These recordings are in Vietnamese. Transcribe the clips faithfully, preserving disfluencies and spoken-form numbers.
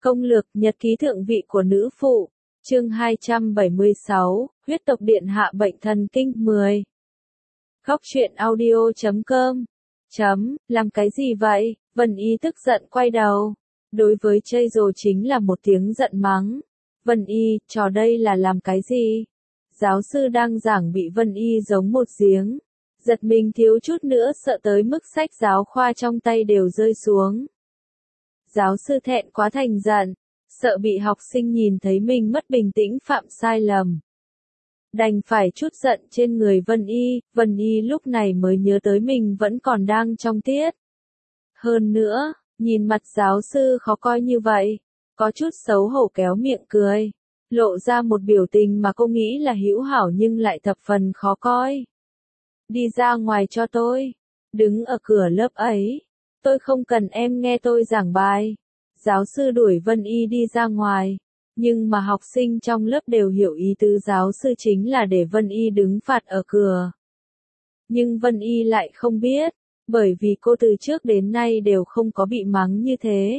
Công lược nhật ký thượng vị của nữ phụ, chương hai trăm bảy mươi sáu, huyết tộc điện hạ bệnh thần kinh mười. Góc truyện audio chấm com. Chấm, làm cái gì vậy? Vân Y tức giận quay đầu. Đối với Chây Dồ chính là một tiếng giận mắng. Vân Y, trò đây là làm cái gì? Giáo sư đang giảng bị Vân Y giống một giếng. Giật mình thiếu chút nữa sợ tới mức sách giáo khoa trong tay đều rơi xuống. Giáo sư thẹn quá thành giận, sợ bị học sinh nhìn thấy mình mất bình tĩnh phạm sai lầm. Đành phải chút giận trên người Vân Y, Vân Y lúc này mới nhớ tới mình vẫn còn đang trong tiết. Hơn nữa, nhìn mặt giáo sư khó coi như vậy, có chút xấu hổ kéo miệng cười, lộ ra một biểu tình mà cô nghĩ là hữu hảo nhưng lại thập phần khó coi. Đi ra ngoài cho tôi, đứng ở cửa lớp ấy. Tôi không cần em nghe tôi giảng bài. Giáo sư đuổi Vân Y đi ra ngoài. Nhưng mà học sinh trong lớp đều hiểu ý tứ giáo sư chính là để Vân Y đứng phạt ở cửa. Nhưng Vân Y lại không biết, bởi vì cô từ trước đến nay đều không có bị mắng như thế.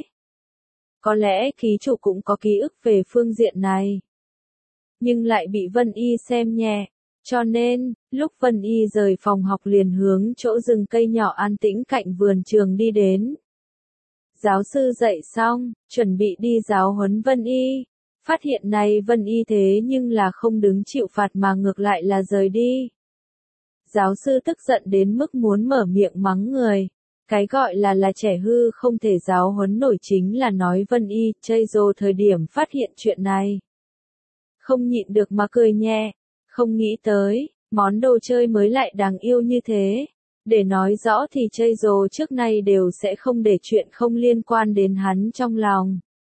Có lẽ ký chủ cũng có ký ức về phương diện này. Nhưng lại bị Vân Y xem nhẹ. Cho nên, lúc Vân Y rời phòng học liền hướng chỗ rừng cây nhỏ an tĩnh cạnh vườn trường đi đến. Giáo sư dạy xong, chuẩn bị đi giáo huấn Vân Y. Phát hiện này Vân Y thế nhưng là không đứng chịu phạt mà ngược lại là rời đi. Giáo sư tức giận đến mức muốn mở miệng mắng người. Cái gọi là là trẻ hư không thể giáo huấn nổi chính là nói Vân Y, Chây Dồ thời điểm phát hiện chuyện này. Không nhịn được mà cười nhẹ. Không nghĩ tới, món đồ chơi mới lại đáng yêu như thế. Để nói rõ thì Chây Dồ trước nay đều sẽ không để chuyện không liên quan đến hắn trong lòng.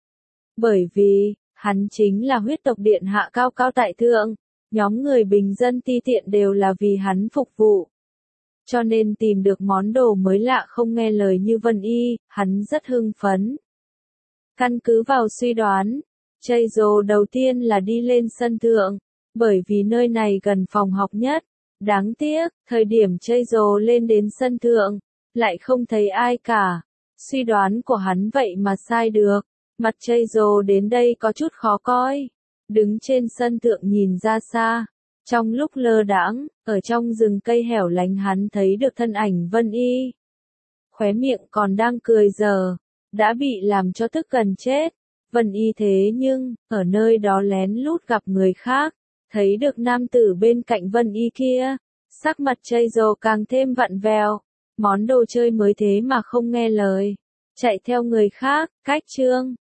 Bởi vì, hắn chính là huyết tộc điện hạ cao cao tại thượng, nhóm người bình dân ti tiện đều là vì hắn phục vụ. Cho nên tìm được món đồ mới lạ không nghe lời như Vân Y, hắn rất hưng phấn. Căn cứ vào suy đoán, Chây Dồ đầu tiên là đi lên sân thượng. Bởi vì nơi này gần phòng học nhất. Đáng tiếc, thời điểm Chây Dồ lên đến sân thượng, lại không thấy ai cả. Suy đoán của hắn vậy mà sai được. Mặt Chây Dồ đến đây có chút khó coi. Đứng trên sân thượng nhìn ra xa. Trong lúc lơ đãng, ở trong rừng cây hẻo lánh hắn thấy được thân ảnh Vân Y. Khóe miệng còn đang cười giờ. Đã bị làm cho tức gần chết. Vân Y thế nhưng, ở nơi đó lén lút gặp người khác. Thấy được nam tử bên cạnh Vân Y kia, sắc mặt Chây Dồ càng thêm vặn vẹo, món đồ chơi mới thế mà không nghe lời, chạy theo người khác, cách chương,